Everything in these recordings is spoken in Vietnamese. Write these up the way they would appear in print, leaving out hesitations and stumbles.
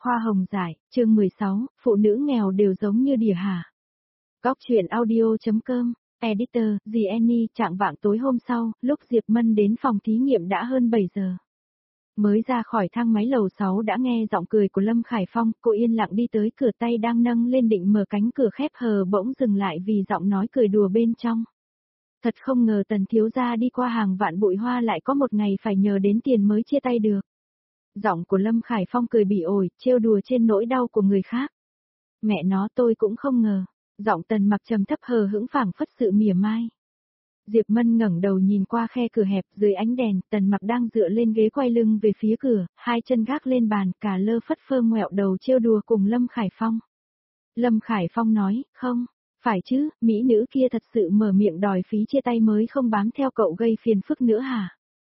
Hoa hồng giải, chương 16, phụ nữ nghèo đều giống như đỉa hả. Góc truyện audio.com, editor, Jenny. Trạng vạng tối hôm sau, lúc Diệp Mân đến phòng thí nghiệm đã hơn 7 giờ. Mới ra khỏi thang máy lầu 6 đã nghe giọng cười của Lâm Khải Phong, cô yên lặng đi tới cửa, tay đang nâng lên định mở cánh cửa khép hờ bỗng dừng lại vì giọng nói cười đùa bên trong. Thật không ngờ Tần thiếu gia đi qua hàng vạn bụi hoa lại có một ngày phải nhờ đến tiền mới chia tay được. Giọng của Lâm Khải Phong cười bỉ ổi, trêu đùa trên nỗi đau của người khác. Mẹ nó, tôi cũng không ngờ. Giọng Tần Mặc trầm thấp hờ hững phảng phất sự mỉa mai. Diệp Mân ngẩng đầu nhìn qua khe cửa hẹp, dưới ánh đèn, Tần Mặc đang dựa lên ghế quay lưng về phía cửa, hai chân gác lên bàn, cả lơ phất phơ ngoẹo đầu trêu đùa cùng Lâm Khải Phong. Lâm Khải Phong nói, không, phải chứ, mỹ nữ kia thật sự mở miệng đòi phí chia tay mới không bám theo cậu gây phiền phức nữa hả?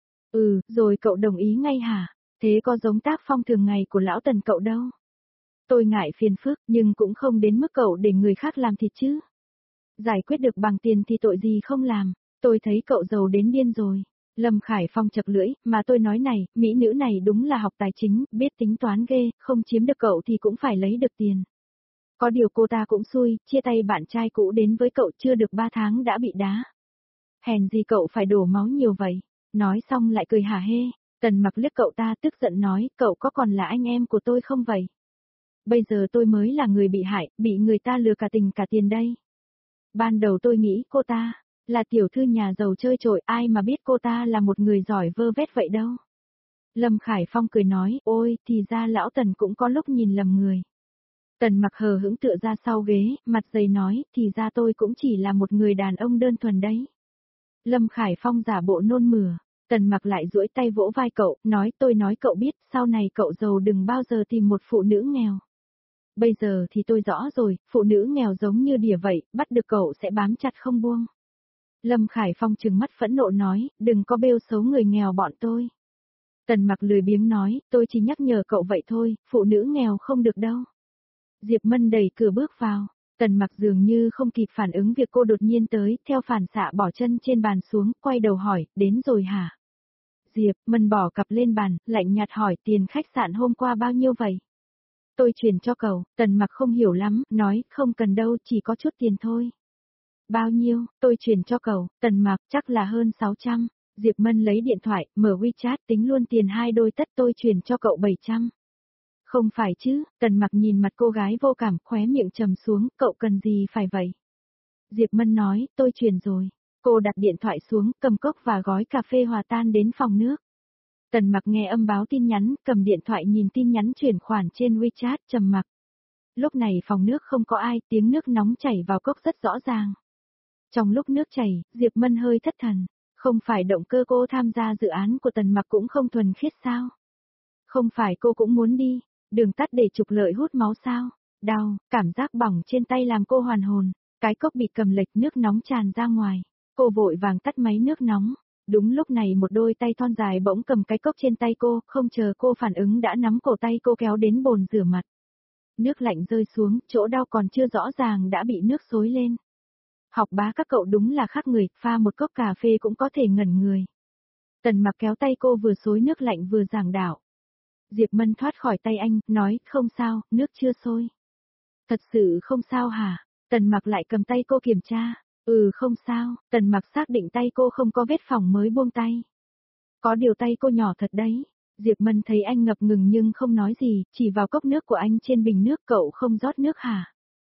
Ừ, rồi cậu đồng ý ngay hả? Thế có giống tác phong thường ngày của lão Tần cậu đâu. Tôi ngại phiền phức, nhưng cũng không đến mức cậu để người khác làm thịt chứ. Giải quyết được bằng tiền thì tội gì không làm, tôi thấy cậu giàu đến điên rồi. Lâm Khải Phong chật lưỡi, mà tôi nói này, mỹ nữ này đúng là học tài chính, biết tính toán ghê, không chiếm được cậu thì cũng phải lấy được tiền. Có điều cô ta cũng xui, chia tay bạn trai cũ đến với cậu chưa được 3 tháng đã bị đá. Hèn gì cậu phải đổ máu nhiều vậy, nói xong lại cười hả hê. Tần Mặc liếc cậu ta tức giận nói, cậu có còn là anh em của tôi không vậy? Bây giờ tôi mới là người bị hại, bị người ta lừa cả tình cả tiền đây. Ban đầu tôi nghĩ cô ta là tiểu thư nhà giàu chơi trội, ai mà biết cô ta là một người giỏi vơ vét vậy đâu. Lâm Khải Phong cười nói, ôi, thì ra lão Tần cũng có lúc nhìn lầm người. Tần Mặc hờ hững tựa ra sau ghế, mặt dày nói, thì ra tôi cũng chỉ là một người đàn ông đơn thuần đấy. Lâm Khải Phong giả bộ nôn mửa. Tần Mặc lại duỗi tay vỗ vai cậu, nói tôi nói cậu biết, sau này cậu giàu đừng bao giờ tìm một phụ nữ nghèo. Bây giờ thì tôi rõ rồi, phụ nữ nghèo giống như đỉa vậy, bắt được cậu sẽ bám chặt không buông. Lâm Khải Phong trừng mắt phẫn nộ nói, đừng có bêu xấu người nghèo bọn tôi. Tần Mặc lười biếng nói, tôi chỉ nhắc nhở cậu vậy thôi, phụ nữ nghèo không được đâu. Diệp Mân đẩy cửa bước vào. Tần Mặc dường như không kịp phản ứng việc cô đột nhiên tới, theo phản xạ bỏ chân trên bàn xuống, quay đầu hỏi, đến rồi hả? Diệp Mân bỏ cặp lên bàn, lạnh nhạt hỏi, tiền khách sạn hôm qua bao nhiêu vậy? Tôi chuyển cho cậu. Tần Mặc không hiểu lắm, nói, không cần đâu, chỉ có chút tiền thôi. Bao nhiêu? Tôi chuyển cho cậu. Tần Mặc, chắc là hơn 600. Diệp Mân lấy điện thoại, mở WeChat tính luôn tiền hai đôi tất, tôi chuyển cho cậu 700. Không phải chứ, Tần Mặc nhìn mặt cô gái vô cảm, khóe miệng trầm xuống, cậu cần gì phải vậy? Diệp Mân nói, tôi chuyển rồi. Cô đặt điện thoại xuống, cầm cốc và gói cà phê hòa tan đến phòng nước. Tần Mặc nghe âm báo tin nhắn, cầm điện thoại nhìn tin nhắn chuyển khoản trên WeChat, trầm mặc. Lúc này phòng nước không có ai, tiếng nước nóng chảy vào cốc rất rõ ràng. Trong lúc nước chảy, Diệp Mân hơi thất thần. Không phải động cơ cô tham gia dự án của Tần Mặc cũng không thuần khiết sao? Không phải cô cũng muốn đi đường tắt để trục lợi hút máu sao? Đau, cảm giác bỏng trên tay làm cô hoàn hồn. Cái cốc bị cầm lệch, nước nóng tràn ra ngoài. Cô vội vàng tắt máy nước nóng. Đúng lúc này một đôi tay thon dài bỗng cầm cái cốc trên tay cô, không chờ cô phản ứng đã nắm cổ tay cô kéo đến bồn rửa mặt. Nước lạnh rơi xuống, chỗ đau còn chưa rõ ràng đã bị nước xối lên. Học bá các cậu đúng là khác người, pha một cốc cà phê cũng có thể ngẩn người. Tần Mặc kéo tay cô vừa xối nước lạnh vừa giảng đạo. Diệp Mân thoát khỏi tay anh, nói, không sao, nước chưa sôi. Thật sự không sao hả? Tần Mặc lại cầm tay cô kiểm tra. Không sao. Tần Mặc xác định tay cô không có vết phỏng mới buông tay. Có điều tay cô nhỏ thật đấy. Diệp Mân thấy anh ngập ngừng nhưng không nói gì, chỉ vào cốc nước của anh trên bình nước, cậu không rót nước hả?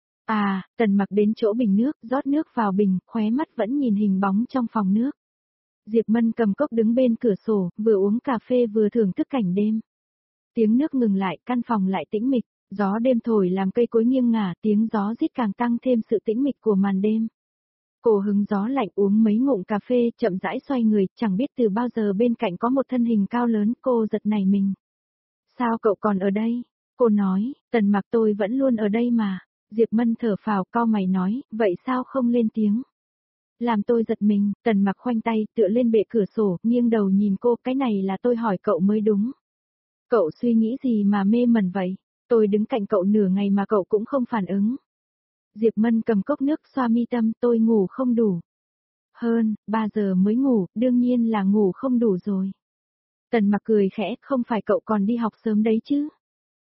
Tần Mặc đến chỗ bình nước, rót nước vào bình, khóe mắt vẫn nhìn hình bóng trong phòng nước. Diệp Mân cầm cốc đứng bên cửa sổ, vừa uống cà phê vừa thưởng thức cảnh đêm. Tiếng nước ngừng lại, căn phòng lại tĩnh mịch, gió đêm thổi làm cây cối nghiêng ngả, tiếng gió rít càng tăng thêm sự tĩnh mịch của màn đêm. Cô hứng gió lạnh uống mấy ngụm cà phê, chậm rãi xoay người, chẳng biết từ bao giờ bên cạnh có một thân hình cao lớn, cô giật nảy mình. Sao cậu còn ở đây? Cô nói, Tần Mặc tôi vẫn luôn ở đây mà. Diệp Mân thở phào, cau mày nói, vậy sao không lên tiếng? Làm tôi giật mình, Tần Mặc khoanh tay, tựa lên bệ cửa sổ, nghiêng đầu nhìn cô, cái này là tôi hỏi cậu mới đúng. Cậu suy nghĩ gì mà mê mẩn vậy? Tôi đứng cạnh cậu nửa ngày mà cậu cũng không phản ứng. Diệp Mân cầm cốc nước xoa mi tâm, tôi ngủ không đủ. Hơn, 3 giờ mới ngủ, đương nhiên là ngủ không đủ rồi. Tần Mặc cười khẽ, không phải cậu còn đi học sớm đấy chứ?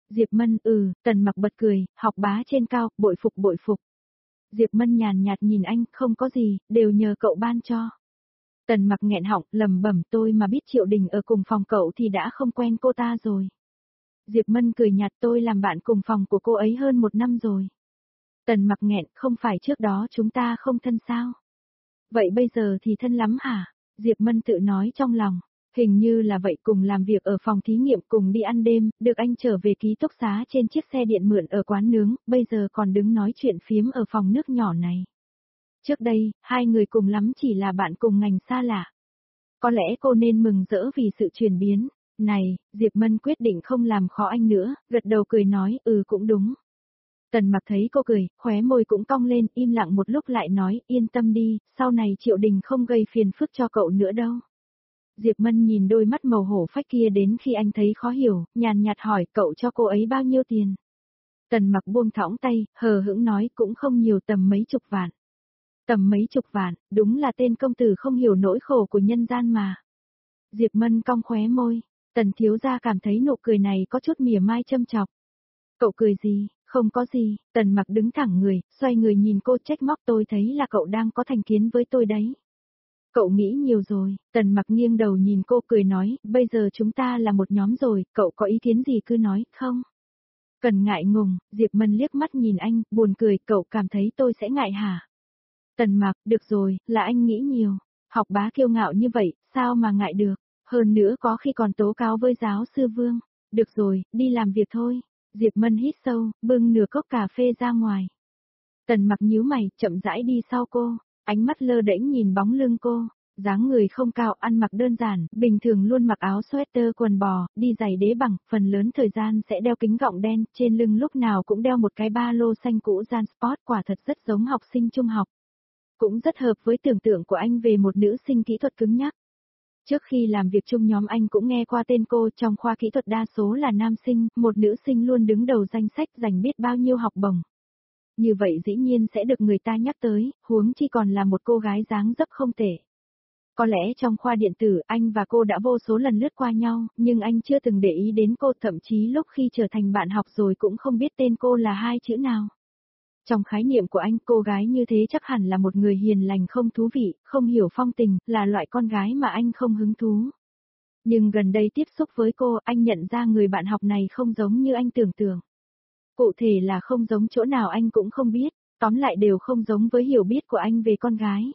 Diệp Mân, Tần Mặc bật cười, học bá trên cao, bội phục bội phục. Diệp Mân nhàn nhạt nhìn anh, không có gì, đều nhờ cậu ban cho. Tần Mặc nghẹn họng, lẩm bẩm, tôi mà biết Triệu Đình ở cùng phòng cậu thì đã không quen cô ta rồi. Diệp Mân cười nhạt, tôi làm bạn cùng phòng của cô ấy hơn 1 năm rồi. Tần Mặc nghẹn, không phải trước đó chúng ta không thân sao? Vậy bây giờ thì thân lắm hả? Diệp Mân tự nói trong lòng. Hình như là vậy, cùng làm việc ở phòng thí nghiệm, cùng đi ăn đêm, được anh trở về ký túc xá trên chiếc xe điện mượn ở quán nướng, bây giờ còn đứng nói chuyện phiếm ở phòng nước nhỏ này. Trước đây, hai người cùng lắm chỉ là bạn cùng ngành xa lạ. Có lẽ cô nên mừng rỡ vì sự chuyển biến. Này, Diệp Mân quyết định không làm khó anh nữa, gật đầu cười nói, cũng đúng. Tần Mặc thấy cô cười, khóe môi cũng cong lên, im lặng một lúc lại nói, yên tâm đi, sau này Triệu Đình không gây phiền phức cho cậu nữa đâu. Diệp Mân nhìn đôi mắt màu hổ phách kia đến khi anh thấy khó hiểu, nhàn nhạt hỏi, cậu cho cô ấy bao nhiêu tiền? Tần Mặc buông thõng tay, hờ hững nói, cũng không nhiều, tầm mấy chục vạn. Tầm mấy chục vạn, đúng là tên công tử không hiểu nỗi khổ của nhân gian mà. Diệp Mân cong khóe môi, Tần thiếu gia cảm thấy nụ cười này có chút mỉa mai châm chọc. Cậu cười gì? Không có gì. Tần Mặc đứng thẳng người, xoay người nhìn cô, trách móc, tôi thấy là cậu đang có thành kiến với tôi đấy. Cậu nghĩ nhiều rồi. Tần Mặc nghiêng đầu nhìn cô cười nói, bây giờ chúng ta là một nhóm rồi, cậu có ý kiến gì cứ nói, không? Cần ngại ngùng. Diệp Mân liếc mắt nhìn anh, buồn cười, cậu cảm thấy tôi sẽ ngại hả? Tần Mặc, được rồi, là anh nghĩ nhiều. Học bá kiêu ngạo như vậy, sao mà ngại được? Hơn nữa có khi còn tố cáo với giáo sư Vương. Được rồi, đi làm việc thôi. Diệp Mân hít sâu, bưng nửa cốc cà phê ra ngoài. Tần Mặc nhíu mày, chậm rãi đi sau cô, ánh mắt lơ đễnh nhìn bóng lưng cô, dáng người không cao, ăn mặc đơn giản, bình thường luôn mặc áo sweater quần bò, đi giày đế bằng, phần lớn thời gian sẽ đeo kính gọng đen, trên lưng lúc nào cũng đeo một cái ba lô xanh cũ Jan Sport, quả thật rất giống học sinh trung học. Cũng rất hợp với tưởng tượng của anh về một nữ sinh kỹ thuật cứng nhắc. Trước khi làm việc chung nhóm anh cũng nghe qua tên cô, trong khoa kỹ thuật đa số là nam sinh, một nữ sinh luôn đứng đầu danh sách giành biết bao nhiêu học bổng. Như vậy dĩ nhiên sẽ được người ta nhắc tới, huống chi còn là một cô gái dáng dấp không tệ. Có lẽ trong khoa điện tử anh và cô đã vô số lần lướt qua nhau, nhưng anh chưa từng để ý đến cô, thậm chí lúc khi trở thành bạn học rồi cũng không biết tên cô là hai chữ nào. Trong khái niệm của anh, cô gái như thế chắc hẳn là một người hiền lành không thú vị, không hiểu phong tình, là loại con gái mà anh không hứng thú. Nhưng gần đây tiếp xúc với cô, anh nhận ra người bạn học này không giống như anh tưởng tượng. Cụ thể là không giống chỗ nào anh cũng không biết, tóm lại đều không giống với hiểu biết của anh về con gái.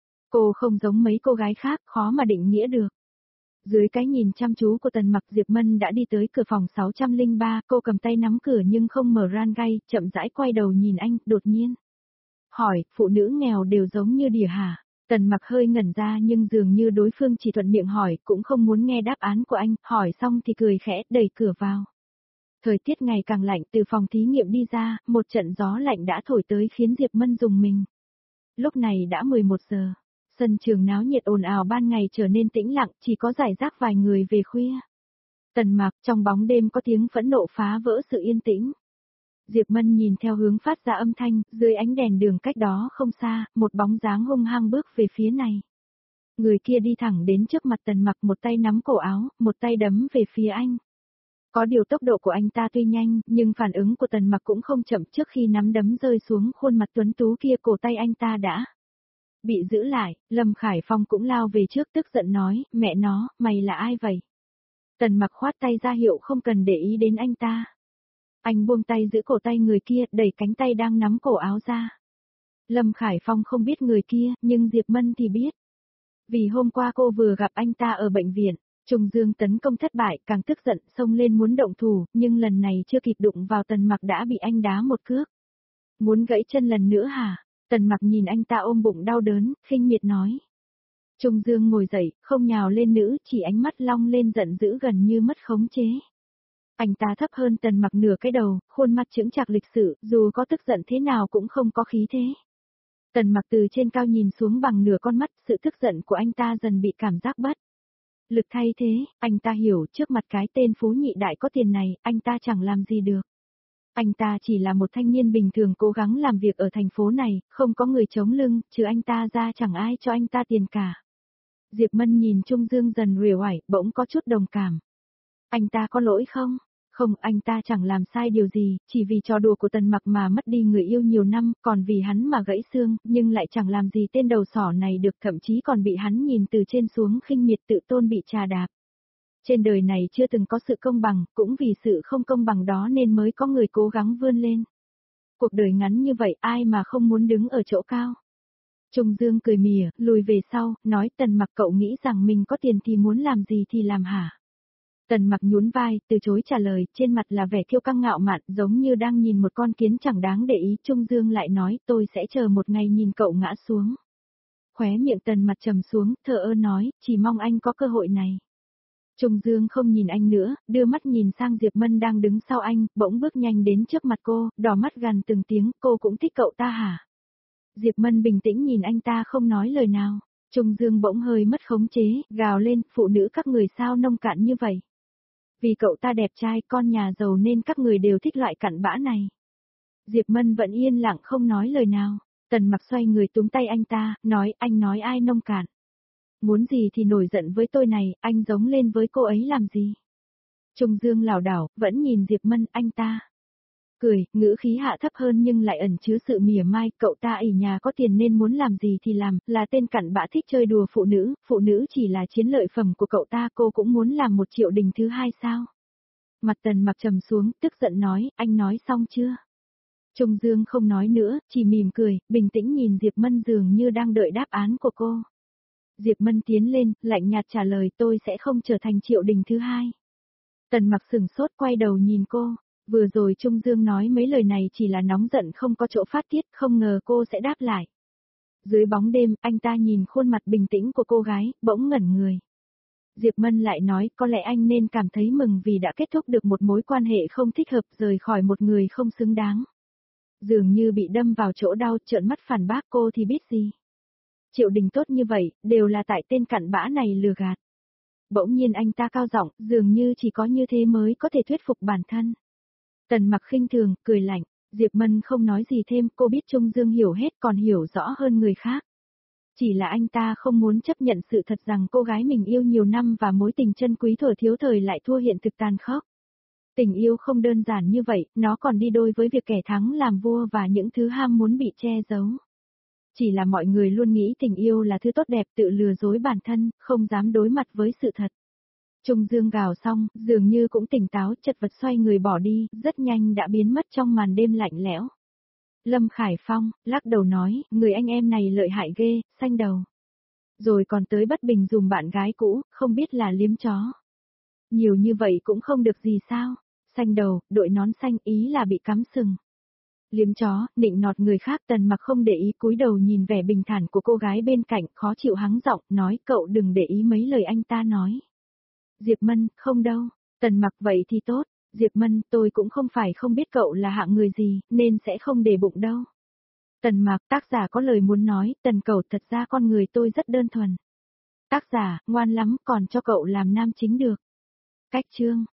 Cô không giống mấy cô gái khác, khó mà định nghĩa được. Dưới cái nhìn chăm chú của Tần Mặc, Diệp Mân đã đi tới cửa phòng 603, cô cầm tay nắm cửa nhưng không mở ran gay, chậm rãi quay đầu nhìn anh, đột nhiên. Hỏi, phụ nữ nghèo đều giống như đỉa hả? Tần Mặc hơi ngẩn ra nhưng dường như đối phương chỉ thuận miệng hỏi, cũng không muốn nghe đáp án của anh, hỏi xong thì cười khẽ, đẩy cửa vào. Thời tiết ngày càng lạnh, từ phòng thí nghiệm đi ra, một trận gió lạnh đã thổi tới khiến Diệp Mân rùng mình. Lúc này đã 11 giờ. Sân trường náo nhiệt ồn ào ban ngày trở nên tĩnh lặng, chỉ có rải rác vài người về khuya. Tần Mặc, trong bóng đêm có tiếng phẫn nộ phá vỡ sự yên tĩnh. Diệp Mân nhìn theo hướng phát ra âm thanh, dưới ánh đèn đường cách đó không xa, một bóng dáng hung hăng bước về phía này. Người kia đi thẳng đến trước mặt Tần Mặc, một tay nắm cổ áo, một tay đấm về phía anh. Có điều tốc độ của anh ta tuy nhanh, nhưng phản ứng của Tần Mặc cũng không chậm, trước khi nắm đấm rơi xuống khuôn mặt tuấn tú kia, cổ tay anh ta đã bị giữ lại. Lâm Khải Phong cũng lao về trước, tức giận nói, mẹ nó, mày là ai vậy? Tần Mặc khoát tay ra hiệu không cần để ý đến anh ta. Anh buông tay giữ cổ tay người kia, đẩy cánh tay đang nắm cổ áo ra. Lâm Khải Phong không biết người kia, nhưng Diệp Mân thì biết. Vì hôm qua cô vừa gặp anh ta ở bệnh viện. Trùng Dương tấn công thất bại, càng tức giận, xông lên muốn động thủ, nhưng lần này chưa kịp đụng vào Tần Mặc đã bị anh đá một cước. Muốn gãy chân lần nữa hả? Tần Mặc nhìn anh ta ôm bụng đau đớn, khinh miệt nói. Trùng Dương ngồi dậy, không nhào lên nữ, chỉ ánh mắt long lên giận dữ gần như mất khống chế. Anh ta thấp hơn Tần Mặc nửa cái đầu, khuôn mặt chững chạc lịch sự, dù có tức giận thế nào cũng không có khí thế. Tần Mặc từ trên cao nhìn xuống bằng nửa con mắt, sự tức giận của anh ta dần bị cảm giác bất lực thay thế, anh ta hiểu trước mặt cái tên phú nhị đại có tiền này, anh ta chẳng làm gì được. Anh ta chỉ là một thanh niên bình thường cố gắng làm việc ở thành phố này, không có người chống lưng, trừ anh ta ra chẳng ai cho anh ta tiền cả. Diệp Mân nhìn Trung Dương dần uể oải, bỗng có chút đồng cảm. Anh ta có lỗi không? Không, anh ta chẳng làm sai điều gì, chỉ vì trò đùa của Tần Mặc mà mất đi người yêu nhiều năm, còn vì hắn mà gãy xương, nhưng lại chẳng làm gì tên đầu sỏ này được, thậm chí còn bị hắn nhìn từ trên xuống khinh miệt, tự tôn bị trà đạp. Trên đời này chưa từng có sự công bằng, cũng vì sự không công bằng đó nên mới có người cố gắng vươn lên. Cuộc đời ngắn như vậy ai mà không muốn đứng ở chỗ cao. Trung Dương cười mỉa, lùi về sau, nói Tần Mặc, cậu nghĩ rằng mình có tiền thì muốn làm gì thì làm hả? Tần Mặc nhún vai, từ chối trả lời, trên mặt là vẻ kiêu căng ngạo mạn, giống như đang nhìn một con kiến chẳng đáng để ý. Trung Dương lại nói, tôi sẽ chờ một ngày nhìn cậu ngã xuống. Khóe miệng Tần Mặc trầm xuống, thờ ơ nói, chỉ mong anh có cơ hội này. Trung Dương không nhìn anh nữa, đưa mắt nhìn sang Diệp Mân đang đứng sau anh, bỗng bước nhanh đến trước mặt cô, đỏ mắt gằn từng tiếng, cô cũng thích cậu ta hả? Diệp Mân bình tĩnh nhìn anh ta không nói lời nào. Trung Dương bỗng hơi mất khống chế, gào lên, phụ nữ các người sao nông cạn như vậy? Vì cậu ta đẹp trai, con nhà giàu nên các người đều thích loại cặn bã này. Diệp Mân vẫn yên lặng không nói lời nào. Tần Mặc xoay người túm tay anh ta, nói, anh nói ai nông cạn? Muốn gì thì nổi giận với tôi này, anh giống lên với cô ấy làm gì? Trung Dương lảo đảo, vẫn nhìn Diệp Mân, anh ta cười, ngữ khí hạ thấp hơn nhưng lại ẩn chứa sự mỉa mai, cậu ta ỷ nhà có tiền nên muốn làm gì thì làm, là tên cặn bã thích chơi đùa phụ nữ chỉ là chiến lợi phẩm của cậu ta, cô cũng muốn làm một Triệu Đình thứ hai sao? Mặt Tần Mặc trầm xuống, tức giận nói, anh nói xong chưa? Trung Dương không nói nữa, chỉ mỉm cười, bình tĩnh nhìn Diệp Mân dường như đang đợi đáp án của cô. Diệp Mân tiến lên, lạnh nhạt trả lời, tôi sẽ không trở thành Triệu Đình thứ hai. Tần Mặc sửng sốt quay đầu nhìn cô. Vừa rồi Trung Dương nói mấy lời này chỉ là nóng giận không có chỗ phát tiết, không ngờ cô sẽ đáp lại. Dưới bóng đêm, anh ta nhìn khuôn mặt bình tĩnh của cô gái, bỗng ngẩn người. Diệp Mân lại nói, có lẽ anh nên cảm thấy mừng vì đã kết thúc được một mối quan hệ không thích hợp, rời khỏi một người không xứng đáng. Dường như bị đâm vào chỗ đau, trợn mắt phản bác, cô thì biết gì. Triệu Đình tốt như vậy, đều là tại tên cặn bã này lừa gạt. Bỗng nhiên anh ta cao giọng, dường như chỉ có như thế mới có thể thuyết phục bản thân. Tần Mặc khinh thường, cười lạnh. Diệp Mân không nói gì thêm, cô biết Trung Dương hiểu hết còn hiểu rõ hơn người khác. Chỉ là anh ta không muốn chấp nhận sự thật rằng cô gái mình yêu nhiều năm và mối tình chân quý thuở thiếu thời lại thua hiện thực tàn khốc. Tình yêu không đơn giản như vậy, nó còn đi đôi với việc kẻ thắng làm vua và những thứ ham muốn bị che giấu. Chỉ là mọi người luôn nghĩ tình yêu là thứ tốt đẹp, tự lừa dối bản thân, không dám đối mặt với sự thật. Trung Dương gào xong, dường như cũng tỉnh táo, chật vật xoay người bỏ đi, rất nhanh đã biến mất trong màn đêm lạnh lẽo. Lâm Khải Phong, lắc đầu nói, người anh em này lợi hại ghê, xanh đầu. Rồi còn tới bất bình dùm bạn gái cũ, không biết là liếm chó. Nhiều như vậy cũng không được gì sao, xanh đầu, đội nón xanh ý là bị cắm sừng. Liếm chó, nịnh nọt người khác. Tần Mặc không để ý, cúi đầu nhìn vẻ bình thản của cô gái bên cạnh, khó chịu hắng giọng, nói cậu đừng để ý mấy lời anh ta nói. Diệp Mân, không đâu. Tần Mặc, vậy thì tốt. Diệp Mân, tôi cũng không phải không biết cậu là hạng người gì, nên sẽ không để bụng đâu. Tần Mặc, tác giả có lời muốn nói, Tần cậu, thật ra con người tôi rất đơn thuần. Tác giả, ngoan lắm, còn cho cậu làm nam chính được. Cách chương.